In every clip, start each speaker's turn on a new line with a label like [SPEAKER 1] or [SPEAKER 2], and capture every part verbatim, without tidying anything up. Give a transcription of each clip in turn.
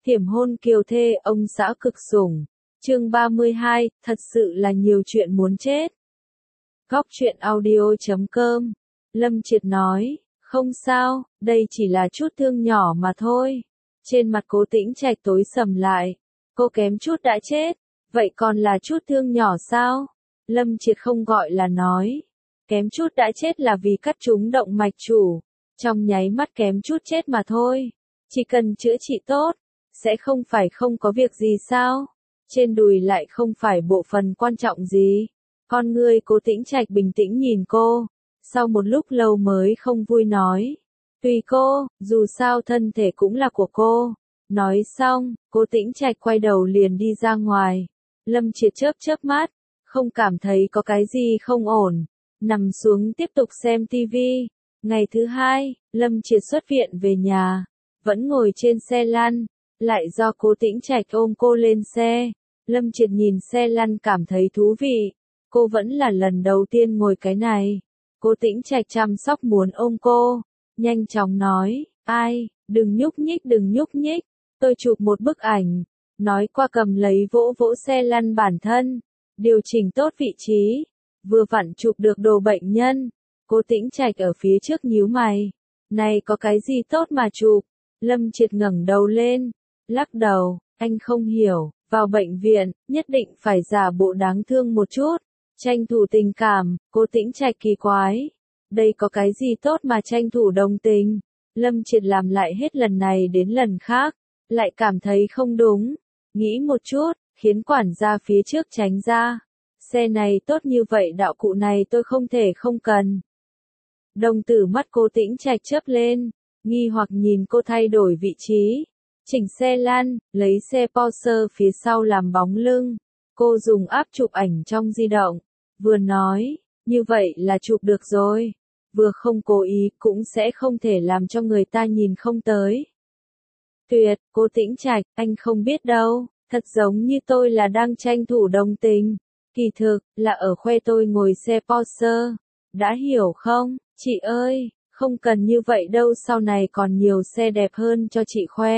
[SPEAKER 1] Thiểm hôn kiều thê ông xã cực sủng. Chương ba mươi hai, thật sự là nhiều chuyện muốn chết. Góc truyện audio chấm com. Lâm Triệt nói, không sao, đây chỉ là chút thương nhỏ mà thôi. Trên mặt Cố Tĩnh Trạch tối sầm lại. Cô kém chút đã chết, vậy còn là chút thương nhỏ sao? Lâm Triệt không gọi là nói. Kém chút đã chết là vì cắt trúng động mạch chủ. Trong nháy mắt kém chút chết mà thôi. Chỉ cần chữa trị tốt, sẽ không phải không có việc gì sao? Trên đùi lại không phải bộ phận quan trọng gì. Con ngươi Cố Tĩnh Trạch bình tĩnh nhìn cô. Sau một lúc lâu mới không vui nói. Tùy cô, dù sao thân thể cũng là của cô. Nói xong, Cố Tĩnh Trạch quay đầu liền đi ra ngoài. Lâm Triệt chớp chớp mắt, không cảm thấy có cái gì không ổn. Nằm xuống tiếp tục xem tivi. Ngày thứ hai, Lâm Triệt xuất viện về nhà. Vẫn ngồi trên xe lăn, lại do Cố Tĩnh Trạch ôm cô lên xe. Lâm Triệt nhìn xe lăn cảm thấy thú vị. Cô vẫn là lần đầu tiên ngồi cái này. Cố Tĩnh Trạch chăm sóc muốn ôm cô. Nhanh chóng nói, ai, đừng nhúc nhích đừng nhúc nhích. Tôi chụp một bức ảnh. Nói qua cầm lấy vỗ vỗ xe lăn bản thân. Điều chỉnh tốt vị trí. Vừa vặn chụp được đồ bệnh nhân. Cố Tĩnh Trạch ở phía trước nhíu mày. Này có cái gì tốt mà chụp? Lâm Triệt ngẩng đầu lên. Lắc đầu, anh không hiểu. Vào bệnh viện, nhất định phải giả bộ đáng thương một chút. Tranh thủ tình cảm, Cố Tĩnh Trạch kỳ quái. Đây có cái gì tốt mà tranh thủ đồng tình? Lâm Triệt làm lại hết lần này đến lần khác. Lại cảm thấy không đúng. Nghĩ một chút, khiến quản gia phía trước tránh ra. Xe này tốt như vậy đạo cụ này tôi không thể không cần. Đồng tử mắt Cố Tĩnh Trạch chớp lên. Nghi hoặc nhìn cô thay đổi vị trí. Chỉnh xe lăn, lấy xe Porsche phía sau làm bóng lưng. Cô dùng áp chụp ảnh trong di động. Vừa nói, như vậy là chụp được rồi. Vừa không cố ý cũng sẽ không thể làm cho người ta nhìn không tới. Tuyệt, Cố Tĩnh Trạch, anh không biết đâu. Thật giống như tôi là đang tranh thủ đồng tình. Kỳ thực, là ở khoe tôi ngồi xe Porsche. Đã hiểu không, chị ơi, không cần như vậy đâu, sau này còn nhiều xe đẹp hơn cho chị khoe.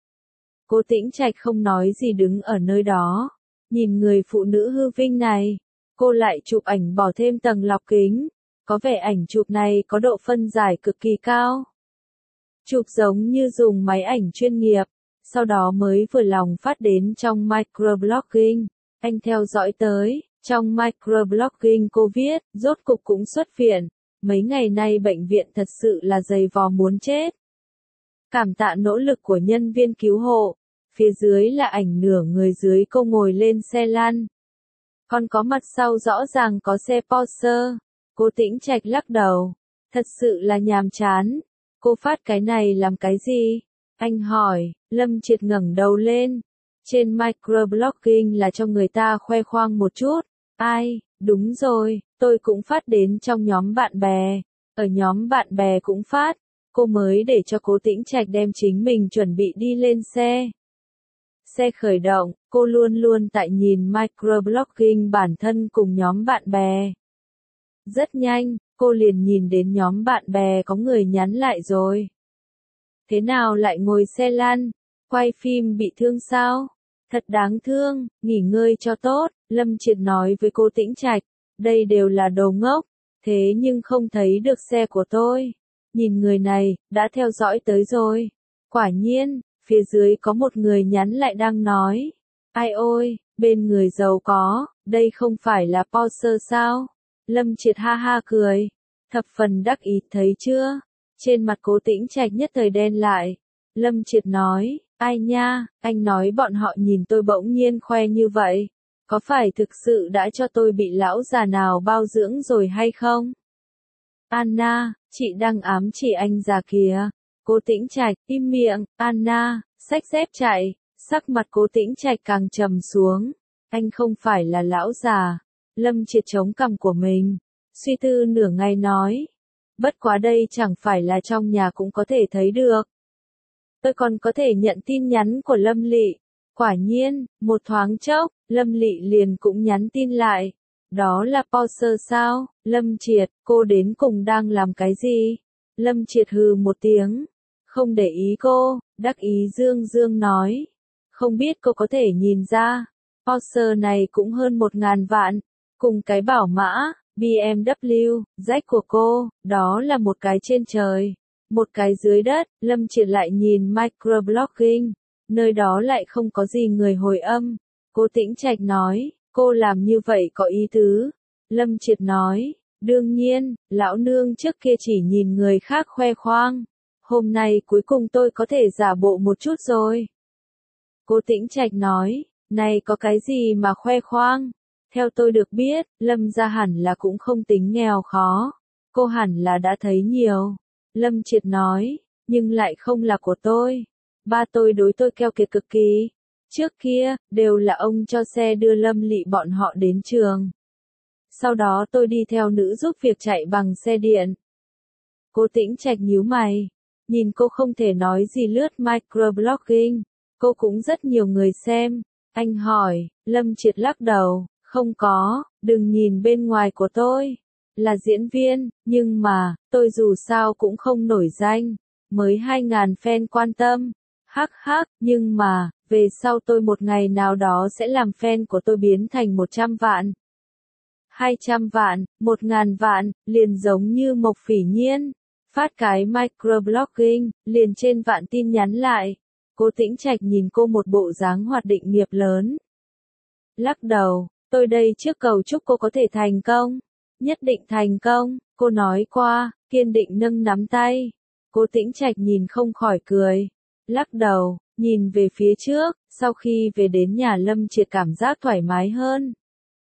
[SPEAKER 1] Cố Tĩnh Trạch không nói gì đứng ở nơi đó. Nhìn người phụ nữ hư vinh này. Cô lại chụp ảnh bỏ thêm tầng lọc kính. Có vẻ ảnh chụp này có độ phân giải cực kỳ cao. Chụp giống như dùng máy ảnh chuyên nghiệp. Sau đó mới vừa lòng phát đến trong microblogging. Anh theo dõi tới. Trong microblogging cô viết, rốt cục cũng xuất viện. Mấy ngày nay bệnh viện thật sự là dày vò muốn chết. Cảm tạ nỗ lực của nhân viên cứu hộ. Phía dưới là ảnh nửa người dưới cô ngồi lên xe lăn. Còn có mặt sau rõ ràng có xe Porsche. Cố Tĩnh Trạch lắc đầu. Thật sự là nhàm chán. Cô phát cái này làm cái gì? Anh hỏi. Lâm Triệt ngẩng đầu lên. Trên microblogging là cho người ta khoe khoang một chút. Ai, đúng rồi, tôi cũng phát đến trong nhóm bạn bè. Ở nhóm bạn bè cũng phát. Cô mới để cho Cố Tĩnh Trạch đem chính mình chuẩn bị đi lên xe. Xe khởi động, cô luôn luôn tại nhìn microblogging bản thân cùng nhóm bạn bè. Rất nhanh, cô liền nhìn đến nhóm bạn bè có người nhắn lại rồi. Thế nào lại ngồi xe lăn? Quay phim bị thương sao? Thật đáng thương, nghỉ ngơi cho tốt, Lâm Triệt nói với Cố Tĩnh Trạch. Đây đều là đồ ngốc, thế nhưng không thấy được xe của tôi. Nhìn người này, đã theo dõi tới rồi. Quả nhiên, phía dưới có một người nhắn lại đang nói. Ai ôi, bên người giàu có, đây không phải là Porsche sao? Lâm Triệt ha ha cười. Thập phần đắc ý thấy chưa? Trên mặt Cố Tĩnh Trạch nhất thời đen lại. Lâm Triệt nói, ai nha, anh nói bọn họ nhìn tôi bỗng nhiên khoe như vậy. Có phải thực sự đã cho tôi bị lão già nào bao dưỡng rồi hay không? Anna, chị đang ám chỉ anh già kìa. Cố Tĩnh Trạch, im miệng, Anna, xách dép chạy. Sắc mặt Cố Tĩnh Trạch càng trầm xuống. Anh không phải là lão già. Lâm Triệt chống cằm của mình. Suy tư nửa ngày nói. Bất quá đây chẳng phải là trong nhà cũng có thể thấy được. Tôi còn có thể nhận tin nhắn của Lâm Lị. Quả nhiên, một thoáng chốc, Lâm Lị liền cũng nhắn tin lại. Đó là Porsche sao? Lâm Triệt, cô đến cùng đang làm cái gì? Lâm Triệt hừ một tiếng. Không để ý cô, đắc ý dương dương nói. Không biết cô có thể nhìn ra, Porsche này cũng hơn một ngàn vạn, cùng cái bảo mã, bê em vê, rách của cô, đó là một cái trên trời, một cái dưới đất. Lâm Triệt lại nhìn microblogging, nơi đó lại không có gì người hồi âm. Cô Tĩnh Trạch nói, cô làm như vậy có ý tứ. Lâm Triệt nói, đương nhiên, lão nương trước kia chỉ nhìn người khác khoe khoang. Hôm nay cuối cùng tôi có thể giả bộ một chút rồi. Cô Tĩnh Trạch nói, này có cái gì mà khoe khoang? Theo tôi được biết, Lâm gia hẳn là cũng không tính nghèo khó. Cô hẳn là đã thấy nhiều. Lâm Triệt nói, nhưng lại không là của tôi. Ba tôi đối tôi keo kiệt cực kỳ. Trước kia, đều là ông cho xe đưa Lâm Lị bọn họ đến trường. Sau đó tôi đi theo nữ giúp việc chạy bằng xe điện. Cô Tĩnh Trạch nhíu mày. Nhìn cô không thể nói gì lướt microblogging. Cô cũng rất nhiều người xem. Anh hỏi, Lâm Triệt lắc đầu, không có, đừng nhìn bên ngoài của tôi. Là diễn viên, nhưng mà, tôi dù sao cũng không nổi danh. Mới hai ngàn fan quan tâm. Hắc hắc, nhưng mà, về sau tôi một ngày nào đó sẽ làm fan của tôi biến thành một trăm vạn. Hai trăm vạn, một ngàn vạn, liền giống như Mộc Phỉ Nhiên. Phát cái microblogging, liền trên vạn tin nhắn lại. Cô Tĩnh Trạch nhìn cô một bộ dáng hoạt định nghiệp lớn. Lắc đầu, tôi đây trước cầu chúc cô có thể thành công. Nhất định thành công, cô nói qua, kiên định nâng nắm tay. Cô Tĩnh Trạch nhìn không khỏi cười. Lắc đầu, nhìn về phía trước, sau khi về đến nhà Lâm Triệt cảm giác thoải mái hơn.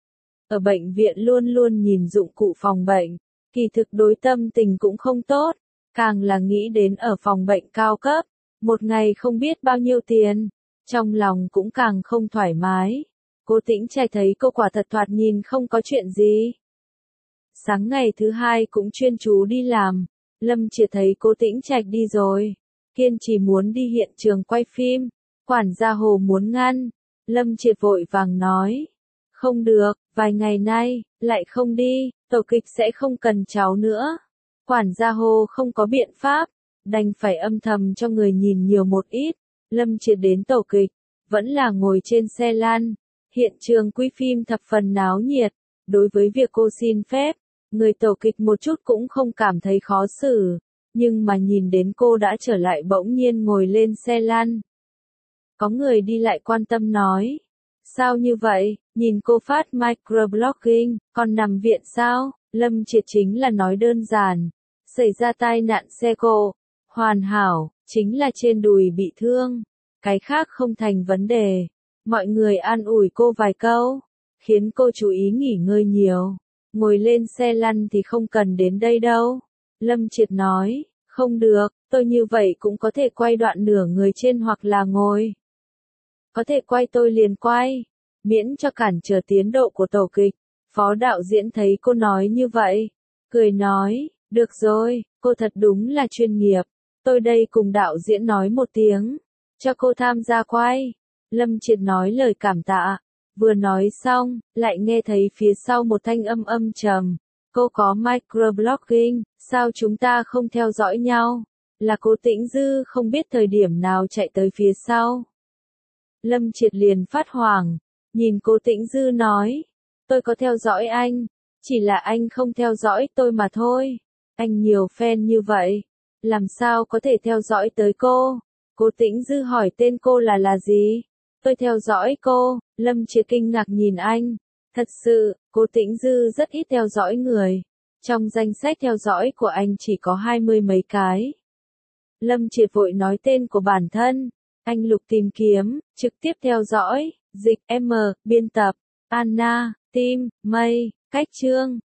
[SPEAKER 1] Ở bệnh viện luôn luôn nhìn dụng cụ phòng bệnh, kỳ thực đối tâm tình cũng không tốt, càng là nghĩ đến ở phòng bệnh cao cấp, một ngày không biết bao nhiêu tiền, trong lòng cũng càng không thoải mái. Cô Tĩnh Trạch thấy cô quả thật thoạt nhìn không có chuyện gì. Sáng ngày thứ hai cũng chuyên chú đi làm, Lâm Triệt thấy cô Tĩnh Trạch đi rồi, kiên trì muốn đi hiện trường quay phim, quản gia Hồ muốn ngăn, Lâm Triệt vội vàng nói, không được, vài ngày nay, lại không đi, tổ kịch sẽ không cần cháu nữa. Quản gia Hồ không có biện pháp, đành phải âm thầm cho người nhìn nhiều một ít. Lâm Triệt đến tổ kịch, vẫn là ngồi trên xe lăn, hiện trường quay phim thập phần náo nhiệt, đối với việc cô xin phép, người tổ kịch một chút cũng không cảm thấy khó xử, nhưng mà nhìn đến cô đã trở lại bỗng nhiên ngồi lên xe lăn. Có người đi lại quan tâm nói, sao như vậy, nhìn cô phát microblogging, còn nằm viện sao? Lâm Triệt chính là nói đơn giản, xảy ra tai nạn xe cộ, hoàn hảo, chính là trên đùi bị thương, cái khác không thành vấn đề. Mọi người an ủi cô vài câu, khiến cô chú ý nghỉ ngơi nhiều, ngồi lên xe lăn thì không cần đến đây đâu. Lâm Triệt nói, không được, tôi như vậy cũng có thể quay đoạn nửa người trên hoặc là ngồi. Có thể quay tôi liền quay, miễn cho cản trở tiến độ của tổ kịch. Phó đạo diễn thấy cô nói như vậy, cười nói, được rồi, cô thật đúng là chuyên nghiệp, tôi đây cùng đạo diễn nói một tiếng, cho cô tham gia quay. Lâm Triệt nói lời cảm tạ, vừa nói xong, lại nghe thấy phía sau một thanh âm âm trầm, cô có microblogging, sao chúng ta không theo dõi nhau? Là cô Tĩnh Dư không biết thời điểm nào chạy tới phía sau. Lâm Triệt liền phát hoảng, nhìn cô Tĩnh Dư nói, tôi có theo dõi anh, chỉ là anh không theo dõi tôi mà thôi. Anh nhiều fan như vậy, làm sao có thể theo dõi tới cô? Cô Tĩnh Dư hỏi tên cô là là gì? Tôi theo dõi cô. Lâm Triệt kinh ngạc nhìn anh. Thật sự, cô Tĩnh Dư rất ít theo dõi người. Trong danh sách theo dõi của anh chỉ có hai mươi mấy cái. Lâm Triệt vội nói tên của bản thân. Anh lục tìm kiếm, trực tiếp theo dõi, dịch M, biên tập, Anna, Tim, Mây, Cách Trương.